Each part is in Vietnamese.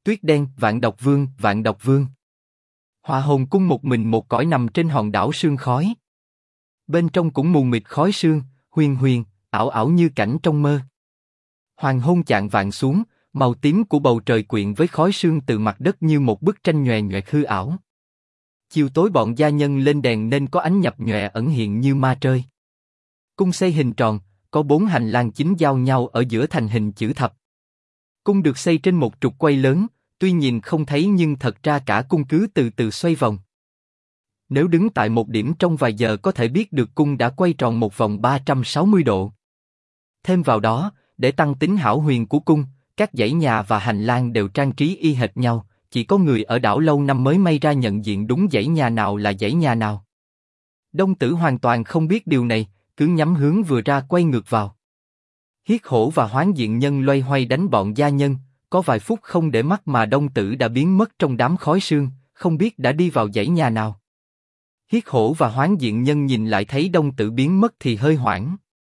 Tuyết đen, Vạn Độc Vương, Vạn Độc Vương. Hỏa Hồn Cung một mình một cõi nằm trên hòn đảo sương khói. Bên trong cũng mù mịt khói sương, huyền huyền, ảo ảo như cảnh trong mơ. Hoàng hôn chạng vạng xuống, màu tím của bầu trời quyện với khói sương từ mặt đất như một bức tranh nhòe nhòe hư ảo. Chiều tối bọn gia nhân lên đèn nên có ánh nhập nhòe ẩn hiện như ma trơi. Cung xây hình tròn, có 4 hành lang chính giao nhau ở giữa thành hình chữ thập. Cung được xây trên một trục quay lớn, tuy nhìn không thấy nhưng thật ra cả cung cứ từ từ xoay vòng. Nếu đứng tại một điểm trong vài giờ có thể biết được cung đã quay tròn một vòng 360 độ. Thêm vào đó, để tăng tính hão huyền của cung, các dãy nhà và hành lang đều trang trí y hệt nhau, chỉ có người ở đảo lâu năm mới may ra nhận diện đúng dãy nhà nào là dãy nhà nào. Đông Tử hoàn toàn không biết điều này, cứ nhắm hướng vừa ra quay ngược vào. Hiết Hổ và Hoán Diện Nhân loay hoay đánh bọn gia nhân, có vài phút không để mắt mà Đông Tử đã biến mất trong đám khói sương, không biết đã đi vào dãy nhà nào. Hiết Hổ và Hoán Diện Nhân nhìn lại thấy Đông Tử biến mất thì hơi hoảng.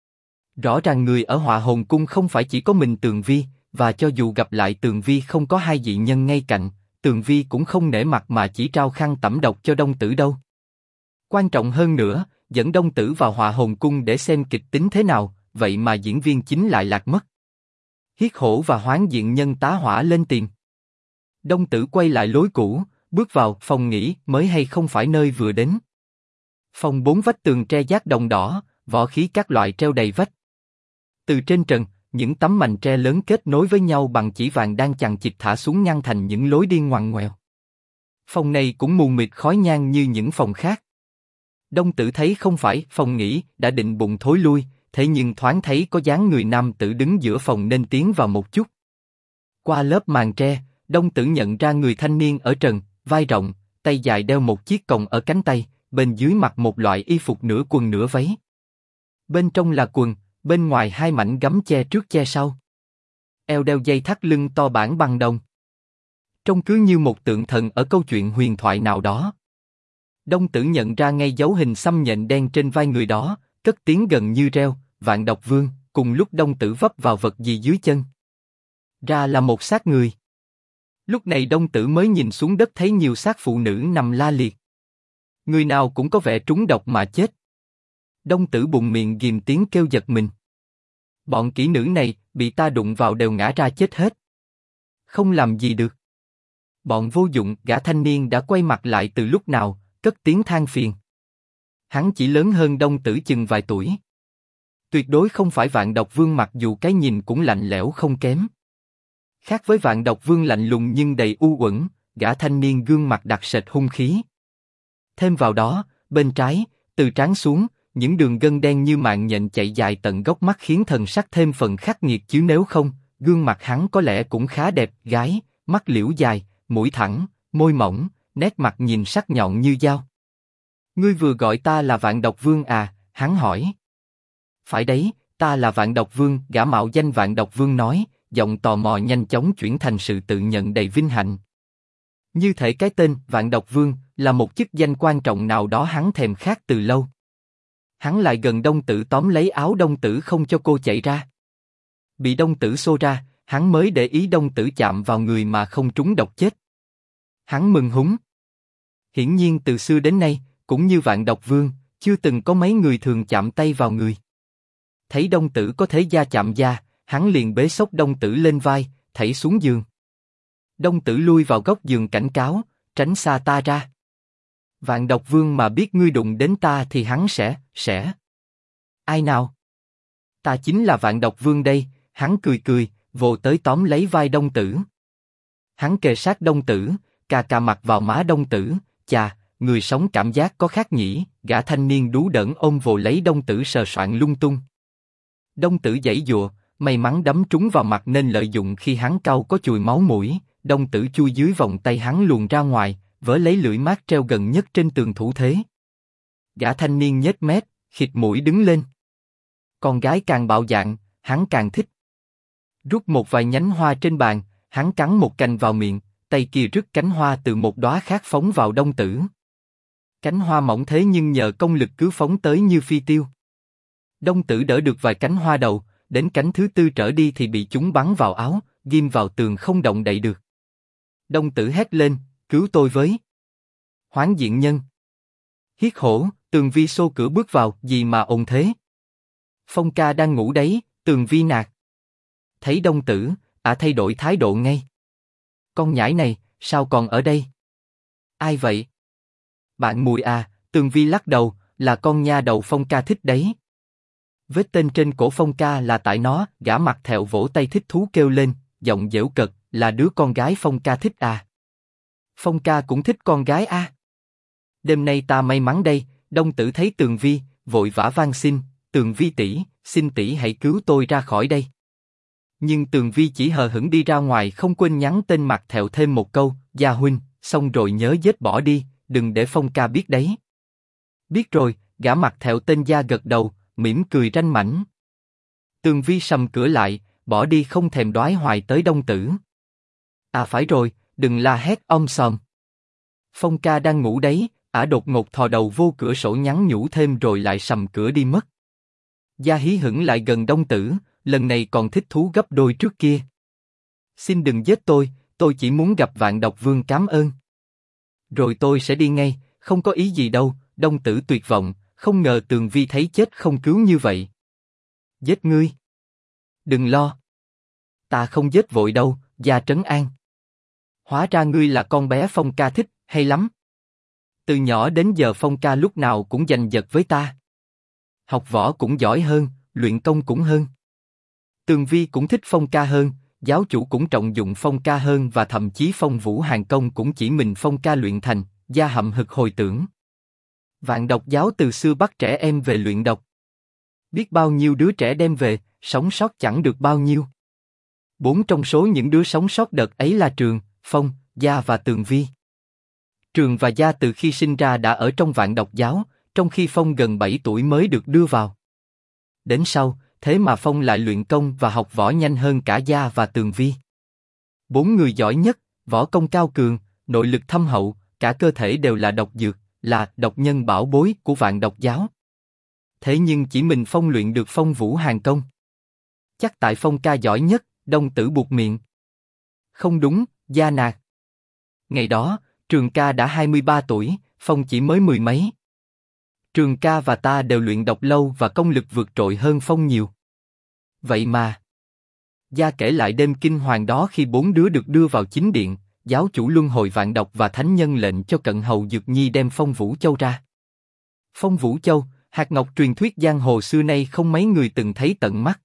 Rõ ràng người ở Hỏa Hồn Cung không phải chỉ có mình Tường Vi, và cho dù gặp lại Tường Vi không có hai dị nhân ngay cạnh, Tường Vi cũng không nể mặt mà chỉ trao khăn tẩm độc cho Đông Tử đâu. Quan trọng hơn nữa, dẫn Đông Tử vào Hỏa Hồn Cung để xem kịch tính thế nào, vậy mà diễn viên chính lại lạc mất. Hiết Hổ và Hoán Diện Nhân tá hỏa lên tìm. Đông Tử quay lại lối cũ, bước vào phòng nghỉ mới hay không phải nơi vừa đến. Phòng 4 vách tường tre giác đồng đỏ, võ khí các loại treo đầy vách. Từ trên trần, những tấm mành tre lớn kết nối với nhau bằng chỉ vàng đang chằng chịt thả xuống ngăn thành những lối đi ngoằn ngoèo. Phòng này cũng mù mịt khói nhang như những phòng khác. Đông Tử thấy không phải phòng nghỉ, đã định bụng thối lui, thế nhưng thoáng thấy có dáng người nam tử đứng giữa phòng nên tiến vào một chút. Qua lớp màn tre, Đông Tử nhận ra người thanh niên ở trần, vai rộng, tay dài đeo một chiếc còng ở cánh tay, bên dưới mặc một loại y phục nửa quần nửa váy. Bên trong là quần, bên ngoài hai mảnh gấm che trước che sau. Eo đeo dây thắt lưng to bản bằng đồng. Trông cứ như một tượng thần ở câu chuyện huyền thoại nào đó. Đông Tử nhận ra ngay dấu hình xăm nhện đen trên vai người đó, cất tiếng gần như reo, Vạn Độc Vương. Cùng lúc Đông Tử vấp vào vật gì dưới chân. Ra là một xác người. Lúc này Đông Tử mới nhìn xuống đất thấy nhiều xác phụ nữ nằm la liệt. Người nào cũng có vẻ trúng độc mà chết. Đông Tử bùng miệng ghim tiếng kêu giật mình. Bọn kỹ nữ này bị ta đụng vào đều ngã ra chết hết. Không làm gì được. Bọn vô dụng. Gã thanh niên đã quay mặt lại từ lúc nào, cất tiếng than phiền. Hắn chỉ lớn hơn Đông Tử chừng vài tuổi. Tuyệt đối không phải Vạn Độc Vương, mặc dù cái nhìn cũng lạnh lẽo không kém. Khác với Vạn Độc Vương lạnh lùng nhưng đầy u uẩn, gã thanh niên gương mặt đặc sệt hung khí. Thêm vào đó, bên trái, từ trán xuống, những đường gân đen như mạng nhện chạy dài tận góc mắt khiến thần sắc thêm phần khắc nghiệt, chứ nếu không, gương mặt hắn có lẽ cũng khá đẹp gái, mắt liễu dài, mũi thẳng, môi mỏng, nét mặt nhìn sắc nhọn như dao. Ngươi vừa gọi ta là Vạn Độc Vương à? Hắn hỏi. Phải đấy, ta là Vạn Độc Vương. Gã mạo danh Vạn Độc Vương nói, giọng tò mò nhanh chóng chuyển thành sự tự nhận đầy vinh hạnh. Như thể cái tên Vạn Độc Vương là một chức danh quan trọng nào đó hắn thèm khát từ lâu. Hắn lại gần Đông Tử tóm lấy áo Đông Tử không cho cô chạy ra. Bị Đông Tử xô ra, hắn mới để ý Đông Tử chạm vào người mà không trúng độc chết. Hắn mừng húng. Hiển nhiên từ xưa đến nay, cũng như Vạn Độc Vương, chưa từng có mấy người thường chạm tay vào người. Thấy Đông Tử có thế da chạm da, hắn liền bế xốc Đông Tử lên vai, thảy xuống giường. Đông Tử lui vào góc giường cảnh cáo, tránh xa ta ra. Vạn Độc Vương mà biết ngươi đụng đến ta thì hắn sẽ... Ai nào? Ta chính là Vạn Độc Vương đây. Hắn cười cười, vồ tới tóm lấy vai Đông Tử. Hắn kề sát Đông Tử, cà cà mặt vào má Đông Tử. Chà, người sống cảm giác có khác nhỉ? Gã thanh niên đú đỡn ôm vồ lấy Đông Tử sờ soạng lung tung. Đông Tử giãy giụa, may mắn đấm trúng vào mặt nên lợi dụng khi hắn cau có chùi máu mũi, Đông Tử chui dưới vòng tay hắn luồn ra ngoài, vớ lấy lưỡi mát treo gần nhất trên tường thủ thế. Gã thanh niên nhếch mép, khịt mũi đứng lên. Con gái càng bạo dạn, hắn càng thích. Rút một vài nhánh hoa trên bàn, hắn cắn một cành vào miệng, tay kia rứt cánh hoa từ một đóa khác phóng vào Đông Tử. Cánh hoa mỏng thế nhưng nhờ công lực cứ phóng tới như phi tiêu. Đông Tử đỡ được vài cánh hoa đầu, đến cánh thứ tư trở đi thì bị chúng bắn vào áo, ghim vào tường không động đậy được. Đông Tử hét lên, cứu tôi với. Hoáng diện nhân. Hiết hổ, Tường Vi xô cửa bước vào, gì mà ồn thế? Phong ca đang ngủ đấy, Tường Vi nạt. Thấy Đông Tử, thay đổi thái độ ngay. Con nhãi này, sao còn ở đây? Ai vậy? Bạn Mùi à, Tường Vi lắc đầu, là con nha đầu Phong ca thích đấy. Vết tên trên cổ Phong ca là tại nó, gã mặt thẹo vỗ tay thích thú kêu lên, giọng giễu cợt, là đứa con gái Phong ca thích à? Phong ca cũng thích con gái à? Đêm nay ta may mắn đây. Đông Tử thấy Tường Vi, vội vã van xin, Tường Vi tỷ, xin tỷ hãy cứu tôi ra khỏi đây. Nhưng Tường Vi chỉ hờ hững đi ra ngoài, không quên nhắn tên mặt thẹo thêm một câu, Gia huynh, xong rồi nhớ giết bỏ đi, đừng để Phong ca biết đấy. Biết rồi, gã mặt thẹo tên Gia gật đầu, mỉm cười ranh mãnh. Tường Vi sầm cửa lại, bỏ đi không thèm đoái hoài tới Đông Tử. À phải rồi, đừng la hét sòm. Phong ca đang ngủ đấy. Đột ngột thò đầu vô cửa sổ nhắn nhủ thêm rồi lại sầm cửa đi mất. Gia hí hửng lại gần Đông Tử, lần này còn thích thú gấp đôi trước kia. Xin đừng giết tôi chỉ muốn gặp Vạn Độc Vương cảm ơn. Rồi tôi sẽ đi ngay, không có ý gì đâu. Đông Tử tuyệt vọng, không ngờ Tường Vi thấy chết không cứu như vậy. Giết ngươi? Đừng lo. Ta không giết vội đâu, Gia trấn an. Hóa ra ngươi là con bé Phong ca thích, hay lắm. Từ nhỏ đến giờ Phong ca lúc nào cũng giành giật với ta. Học võ cũng giỏi hơn, luyện công cũng hơn. Tường Vi cũng thích Phong ca hơn, giáo chủ cũng trọng dụng Phong ca hơn và thậm chí Phong Vũ Hàng Công cũng chỉ mình Phong ca luyện thành. Gia hậm hực hồi tưởng. Vạn Độc giáo từ xưa bắt trẻ em về luyện độc. Biết bao nhiêu đứa trẻ đem về, sống sót chẳng được bao nhiêu. 4 trong số những đứa sống sót đợt ấy là Trường, Phong, Gia và Tường Vi. Trường và Gia từ khi sinh ra đã ở trong Vạn Độc giáo, trong khi Phong gần 7 tuổi mới được đưa vào. Đến sau, thế mà Phong lại luyện công và học võ nhanh hơn cả Gia và Tường Vi. 4 người giỏi nhất, võ công cao cường, nội lực thâm hậu, cả cơ thể đều là độc dược, là độc nhân bảo bối của Vạn Độc giáo. Thế nhưng chỉ mình Phong luyện được Phong Vũ Hàng Công. Chắc tại Phong ca giỏi nhất, Đông Tử buột miệng. Không đúng, Gia nạt. Ngày đó, Trường ca đã 23 tuổi, Phong chỉ mới 10 mấy. Trường ca và ta đều luyện độc lâu và công lực vượt trội hơn Phong nhiều. Vậy mà... Gia kể lại đêm kinh hoàng đó khi 4 đứa được đưa vào chính điện, giáo chủ luân hồi Vạn Độc và thánh nhân lệnh cho cận hầu Dược Nhi đem Phong Vũ Châu ra. Phong Vũ Châu, hạt ngọc truyền thuyết giang hồ xưa nay không mấy người từng thấy tận mắt.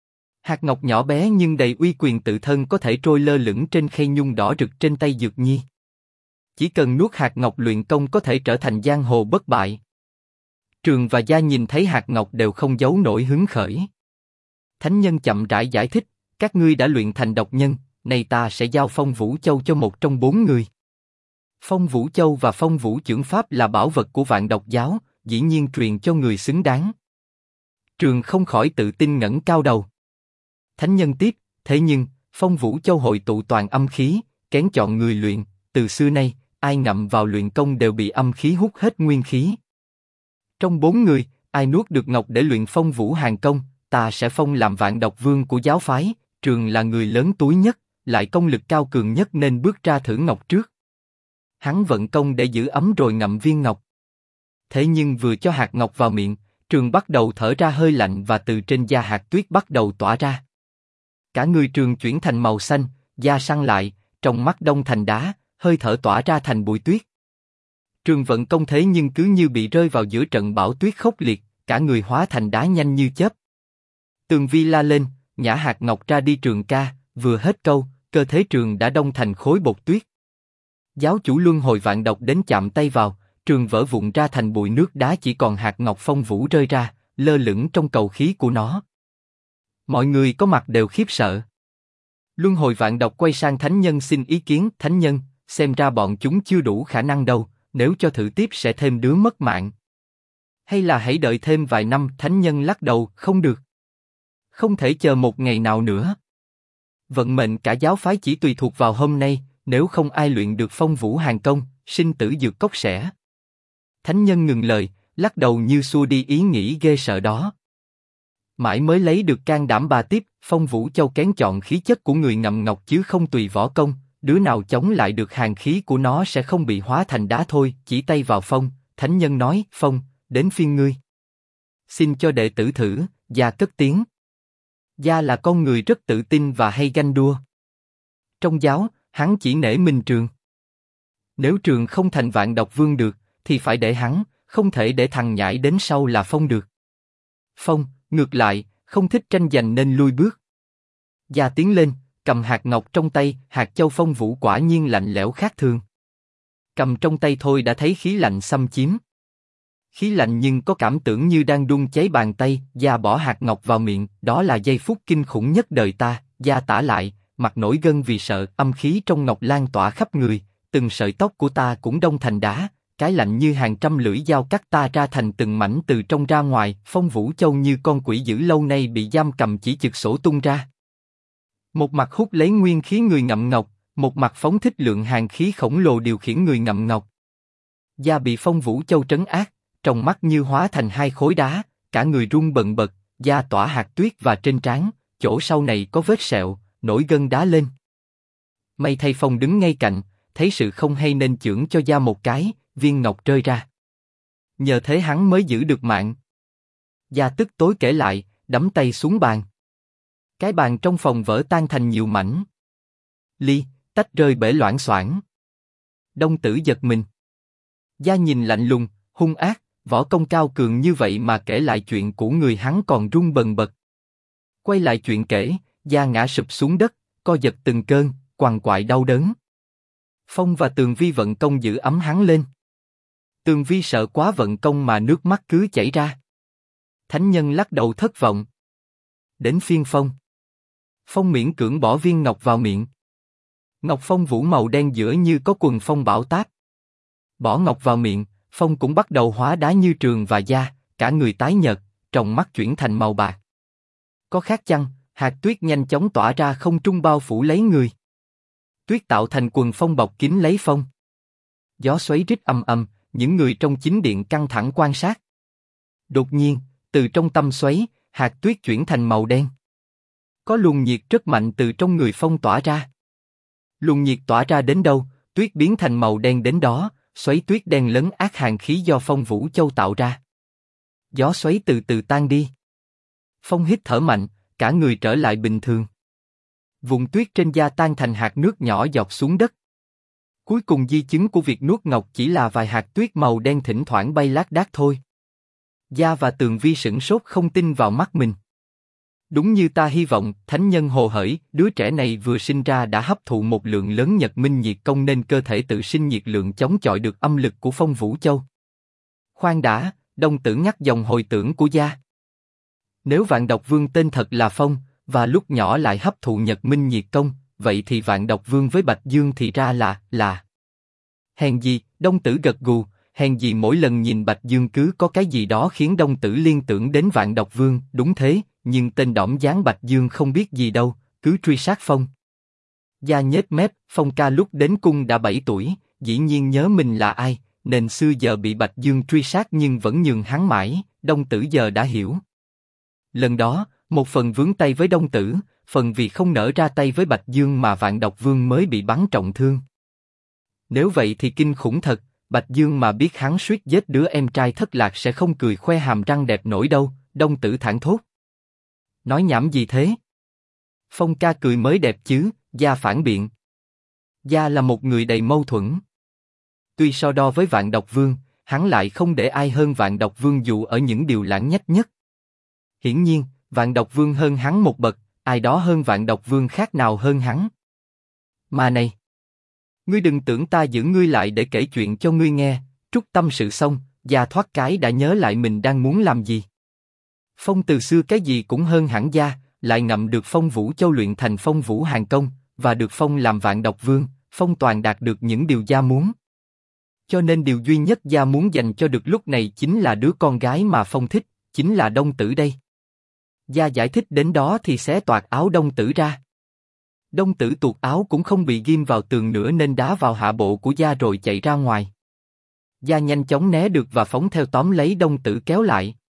Hạt ngọc nhỏ bé nhưng đầy uy quyền tự thân có thể trôi lơ lửng trên khay nhung đỏ rực trên tay Dược Nhi. Chỉ cần nuốt hạt ngọc luyện công có thể trở thành giang hồ bất bại. Trường và Gia nhìn thấy hạt ngọc đều không giấu nổi hứng khởi. Thánh nhân chậm rãi giải thích, các ngươi đã luyện thành độc nhân, nay ta sẽ giao Phong Vũ Châu cho một trong 4 người. Phong Vũ Châu và Phong Vũ Chưởng Pháp là bảo vật của Vạn Độc giáo, dĩ nhiên truyền cho người xứng đáng. Trường không khỏi tự tin ngẩng cao đầu. Thánh nhân tiếp, thế nhưng, Phong Vũ Châu hội tụ toàn âm khí, kén chọn người luyện, từ xưa nay, ai ngậm vào luyện công đều bị âm khí hút hết nguyên khí. Trong 4 người, ai nuốt được ngọc để luyện Phong Vũ Hàng Công, ta sẽ phong làm Vạn Độc Vương của giáo phái. Trường là người lớn túi nhất, lại công lực cao cường nhất nên bước ra thử ngọc trước. Hắn vận công để giữ ấm rồi ngậm viên ngọc. Thế nhưng vừa cho hạt ngọc vào miệng, Trường bắt đầu thở ra hơi lạnh và từ trên da hạt tuyết bắt đầu tỏa ra. Cả người Trường chuyển thành màu xanh, da săn lại, trong mắt đông thành đá, hơi thở tỏa ra thành bụi tuyết. Trường vận công thế nhưng cứ như bị rơi vào giữa trận bão tuyết khốc liệt, cả người hóa thành đá nhanh như chớp. Tường Vi la lên, nhả hạt ngọc ra đi Trường ca, vừa hết câu, cơ thể Trường đã đông thành khối bột tuyết. Giáo chủ luân hồi Vạn Độc đến chạm tay vào, Trường vỡ vụn ra thành bụi nước đá, chỉ còn hạt ngọc Phong Vũ rơi ra, lơ lửng trong cầu khí của nó. Mọi người có mặt đều khiếp sợ. Luân hồi Vạn Độc quay sang thánh nhân xin ý kiến, thánh nhân, xem ra bọn chúng chưa đủ khả năng đâu, nếu cho thử tiếp sẽ thêm đứa mất mạng. Hay là hãy đợi thêm vài năm, thánh nhân lắc đầu, không được. Không thể chờ một ngày nào nữa. Vận mệnh cả giáo phái chỉ tùy thuộc vào hôm nay, nếu không ai luyện được Phong Vũ Hàng Công, sinh tử dược cốc sẽ. Thánh nhân ngừng lời, lắc đầu như xua đi ý nghĩ ghê sợ đó. Mãi mới lấy được can đảm bà tiếp, Phong Vũ Châu kén chọn khí chất của người ngậm ngọc chứ không tùy võ công, đứa nào chống lại được hàn khí của nó sẽ không bị hóa thành đá thôi. Chỉ tay vào Phong, thánh nhân nói, Phong, đến phiên ngươi. Xin cho đệ tử thử. Gia cất tiếng. Gia là con người rất tự tin và hay ganh đua. Trong giáo, hắn chỉ nể Minh Trường. Nếu Trường không thành Vạn Độc Vương được, thì phải để hắn, không thể để thằng nhãi đến sau là Phong được. Phong, ngược lại, không thích tranh giành nên lui bước. Gia tiến lên, cầm hạt ngọc trong tay, hạt châu Phong Vũ quả nhiên lạnh lẽo khác thường. Cầm trong tay thôi đã thấy khí lạnh xâm chiếm. Khí lạnh nhưng có cảm tưởng như đang đun cháy bàn tay. Gia bỏ hạt ngọc vào miệng, đó là giây phút kinh khủng nhất đời ta. Gia tả lại, mặt nổi gân vì sợ. Âm khí trong ngọc lan tỏa khắp người, từng sợi tóc của ta cũng đông thành đá. Cái lạnh như hàng trăm lưỡi dao cắt ta ra thành từng mảnh từ trong ra ngoài. Phong Vũ Châu như con quỷ dữ lâu nay bị giam cầm chỉ chực sổ tung ra. Một mặt hút lấy nguyên khí người ngậm ngọc, một mặt phóng thích lượng hàn khí khổng lồ điều khiển người ngậm ngọc. Gia bị Phong Vũ Châu trấn áp, trong mắt như hóa thành hai khối đá, cả người run bần bật. Da tỏa hạt tuyết và trên trán, chỗ sau này có vết sẹo, nổi gân đá lên. May thay Phong đứng ngay cạnh, thấy sự không hay nên chưởng cho Gia một cái, viên ngọc rơi ra. Nhờ thế hắn mới giữ được mạng. Gia tức tối kể lại, đấm tay xuống bàn. Cái bàn trong phòng vỡ tan thành nhiều mảnh. Ly, tách rơi bể loảng xoảng. Đông Tử giật mình. Gia nhìn lạnh lùng, hung ác, võ công cao cường như vậy mà kể lại chuyện của người hắn còn run bần bật. Quay lại chuyện kể, Gia ngã sụp xuống đất, co giật từng cơn, quằn quại đau đớn. Phong và Tường Vi vận công giữ ấm hắn lên. Tường Vi sợ quá vận công mà nước mắt cứ chảy ra. Thánh nhân lắc đầu thất vọng. Đến phiên Phong. Phong miễn cưỡng bỏ viên ngọc vào miệng. Ngọc Phong Vũ màu đen giữa như có quần phong bão táp. Bỏ ngọc vào miệng, Phong cũng bắt đầu hóa đá như Trường và Gia, cả người tái nhợt, trong mắt chuyển thành màu bạc. Có khác chăng? Hạt tuyết nhanh chóng tỏa ra không trung bao phủ lấy người. Tuyết tạo thành quần phong bọc kín lấy Phong. Gió xoáy rít ầm ầm, những người trong chính điện căng thẳng quan sát. Đột nhiên, từ trong tâm xoáy, hạt tuyết chuyển thành màu đen. Có luồng nhiệt rất mạnh từ trong người Phong tỏa ra. Luồng nhiệt tỏa ra đến đâu, tuyết biến thành màu đen đến đó, xoáy tuyết đen lấn át hàn khí do Phong Vũ Châu tạo ra. Gió xoáy từ từ tan đi. Phong hít thở mạnh, cả người trở lại bình thường. Vùng tuyết trên da tan thành hạt nước nhỏ giọt xuống đất. Cuối cùng di chứng của việc nuốt ngọc chỉ là vài hạt tuyết màu đen thỉnh thoảng bay lác đác thôi. Gia và Tường Vi sửng sốt không tin vào mắt mình. Đúng như ta hy vọng, thánh nhân hồ hởi, đứa trẻ này vừa sinh ra đã hấp thụ một lượng lớn nhật minh nhiệt công nên cơ thể tự sinh nhiệt lượng chống chọi được âm lực của Phong Vũ Châu. Khoan đã, Đông Tử ngắt dòng hồi tưởng của Gia. Nếu Vạn Độc Vương tên thật là Phong, và lúc nhỏ lại hấp thụ nhật minh nhiệt công, vậy thì Vạn Độc Vương với Bạch Dương thì ra là... Hèn gì, Đông Tử gật gù, hèn gì mỗi lần nhìn Bạch Dương cứ có cái gì đó khiến Đông Tử liên tưởng đến Vạn Độc Vương, đúng thế, nhưng tên đỏm dáng Bạch Dương không biết gì đâu, cứ truy sát Phong. Gia nhếch mép, Phong ca lúc đến cung đã 7 tuổi, dĩ nhiên nhớ mình là ai, nên xưa giờ bị Bạch Dương truy sát nhưng vẫn nhường hắn mãi, Đông Tử giờ đã hiểu. Lần đó, một phần vướng tay với Đông Tử, phần vì không nỡ ra tay với Bạch Dương mà Vạn Độc Vương mới bị bắn trọng thương. Nếu vậy thì kinh khủng thật, Bạch Dương mà biết hắn suýt giết đứa em trai thất lạc sẽ không cười khoe hàm răng đẹp nổi đâu, Đông Tử thảng thốt. Nói nhảm gì thế? Phong ca cười mới đẹp chứ, Gia phản biện. Gia là một người đầy mâu thuẫn. Tuy so đo với Vạn Độc Vương, hắn lại không để ai hơn Vạn Độc Vương dù ở những điều lãng nhách nhất. Hiển nhiên, Vạn Độc Vương hơn hắn một bậc, ai đó hơn Vạn Độc Vương khác nào hơn hắn. Mà này, ngươi đừng tưởng ta giữ ngươi lại để kể chuyện cho ngươi nghe. Trút tâm sự xong, Gia thoát cái đã nhớ lại mình đang muốn làm gì. Phong từ xưa cái gì cũng hơn hẳn Gia, lại ngậm được Phong Vũ Châu luyện thành Phong Vũ Hàn Công, và được Phong làm Vạn Độc Vương, Phong toàn đạt được những điều Gia muốn. Cho nên điều duy nhất Gia muốn dành cho được lúc này chính là đứa con gái mà Phong thích, chính là Đông Tử đây. Gia giải thích đến đó thì xé toạc áo Đông Tử ra. Đông Tử tuột áo cũng không bị ghim vào tường nữa nên đá vào hạ bộ của Gia rồi chạy ra ngoài. Gia nhanh chóng né được và phóng theo tóm lấy Đông Tử kéo lại.